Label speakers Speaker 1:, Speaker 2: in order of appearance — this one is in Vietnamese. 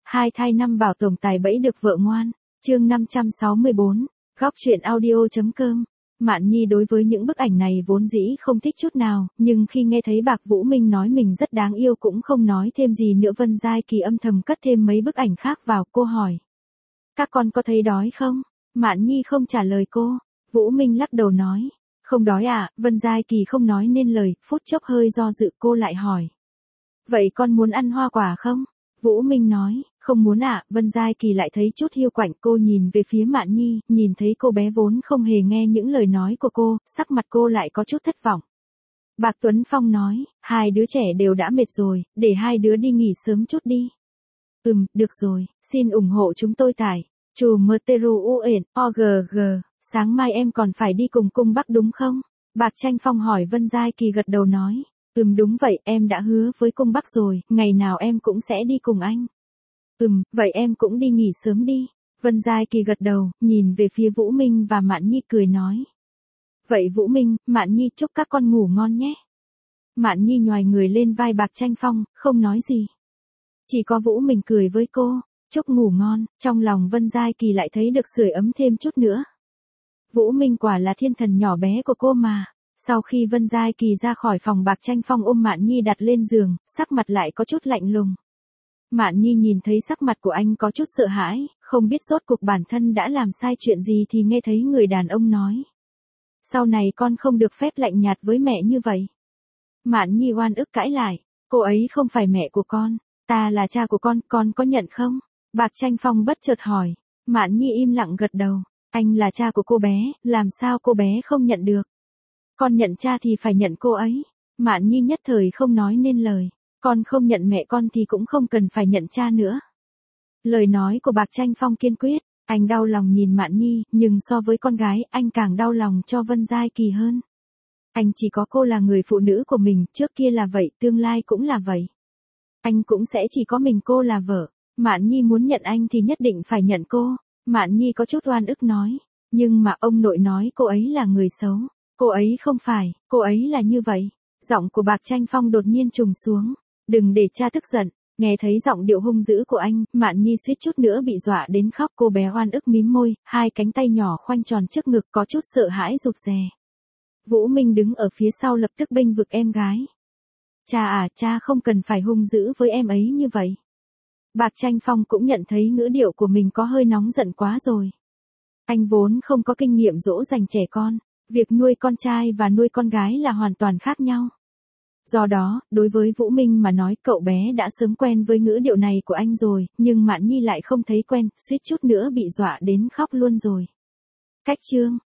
Speaker 1: Hai thai năm bảo tổng tài bẫy được vợ ngoan. Chương 564, góc truyện audio.com. Mạn Nhi đối với những bức ảnh này vốn dĩ không thích chút nào, nhưng khi nghe thấy Bạc Vũ Minh nói mình rất đáng yêu cũng không nói thêm gì nữa. Vân Giai Kỳ âm thầm cất thêm mấy bức ảnh khác vào. Cô hỏi: các con có thấy đói không? Mạn Nhi không trả lời cô. Vũ Minh lắc đầu nói: không đói ạ. Vân Giai Kỳ không nói nên lời, phút chốc hơi do dự. Cô lại hỏi: vậy con muốn ăn hoa quả không? Vũ Minh nói: không muốn ạ. Vân Giai Kỳ lại thấy chút hiu quạnh. Cô nhìn về phía Mạn Nhi, nhìn thấy cô bé vốn không hề nghe những lời nói của cô, sắc mặt cô lại có chút thất vọng. Bạc Tuấn Phong nói: hai đứa trẻ đều đã mệt rồi, để hai đứa đi nghỉ sớm chút đi. Được rồi, xin ủng hộ chúng tôi tại chùmteru.org. Sáng mai em còn phải đi cùng cung Bắc đúng không? Bạc Tranh Phong hỏi. Vân Giai Kỳ gật đầu nói: đúng vậy, em đã hứa với cung Bắc rồi, ngày nào em cũng sẽ đi cùng anh. Vậy em cũng đi nghỉ sớm đi. Vân Giai Kỳ gật đầu, nhìn về phía Vũ Minh và Mạn Nhi cười nói: vậy Vũ Minh, Mạn Nhi chúc các con ngủ ngon nhé. Mạn Nhi nhoài người lên vai Bạc Tranh Phong, không nói gì. Chỉ có Vũ Minh cười với cô, chúc ngủ ngon. Trong lòng Vân Giai Kỳ lại thấy được sưởi ấm thêm chút nữa. Vũ Minh quả là thiên thần nhỏ bé của cô mà. Sau khi Vân Giai Kỳ ra khỏi phòng, Bạc Tranh Phong ôm Mạn Nhi đặt lên giường, sắc mặt lại có chút lạnh lùng. Mạn Nhi nhìn thấy sắc mặt của anh có chút sợ hãi, không biết rốt cuộc bản thân đã làm sai chuyện gì thì nghe thấy người đàn ông nói: sau này con không được phép lạnh nhạt với mẹ như vậy. Mạn Nhi oan ức cãi lại: cô ấy không phải mẹ của con, ta là cha của con có nhận không? Bạc Tranh Phong bất chợt hỏi. Mạn Nhi im lặng gật đầu: anh là cha của cô bé, làm sao cô bé không nhận được? Con nhận cha thì phải nhận cô ấy. Mạn Nhi nhất thời không nói nên lời. Con không nhận mẹ con thì cũng không cần phải nhận cha nữa. Lời nói của Bạc Tranh Phong kiên quyết. Anh đau lòng nhìn Mạn Nhi, nhưng so với con gái, anh càng đau lòng cho Vân Giai Kỳ hơn. Anh chỉ có cô là người phụ nữ của mình, trước kia là vậy, tương lai cũng là vậy. Anh cũng sẽ chỉ có mình cô là vợ. Mạn Nhi muốn nhận anh thì nhất định phải nhận cô. Mạn Nhi có chút oan ức nói: nhưng mà ông nội nói cô ấy là người xấu. Cô ấy không phải, cô ấy là như vậy. Giọng của Bạc Tranh Phong đột nhiên trùng xuống: đừng để cha tức giận. Nghe thấy giọng điệu hung dữ của anh, Mạn Nhi suýt chút nữa bị dọa đến khóc. Cô bé oan ức mím môi, hai cánh tay nhỏ khoanh tròn trước ngực, có chút sợ hãi rụt rè. Vũ Minh đứng ở phía sau lập tức bênh vực em gái: cha không cần phải hung dữ với em ấy như vậy. Bạc Tranh Phong cũng nhận thấy ngữ điệu của mình có hơi nóng giận quá rồi. Anh vốn không có kinh nghiệm dỗ dành trẻ con, việc nuôi con trai và nuôi con gái là hoàn toàn khác nhau. Do đó, đối với Vũ Minh mà nói, cậu bé đã sớm quen với ngữ điệu này của anh rồi, nhưng Mạn Nhi lại không thấy quen, suýt chút nữa bị dọa đến khóc luôn rồi. Cách chương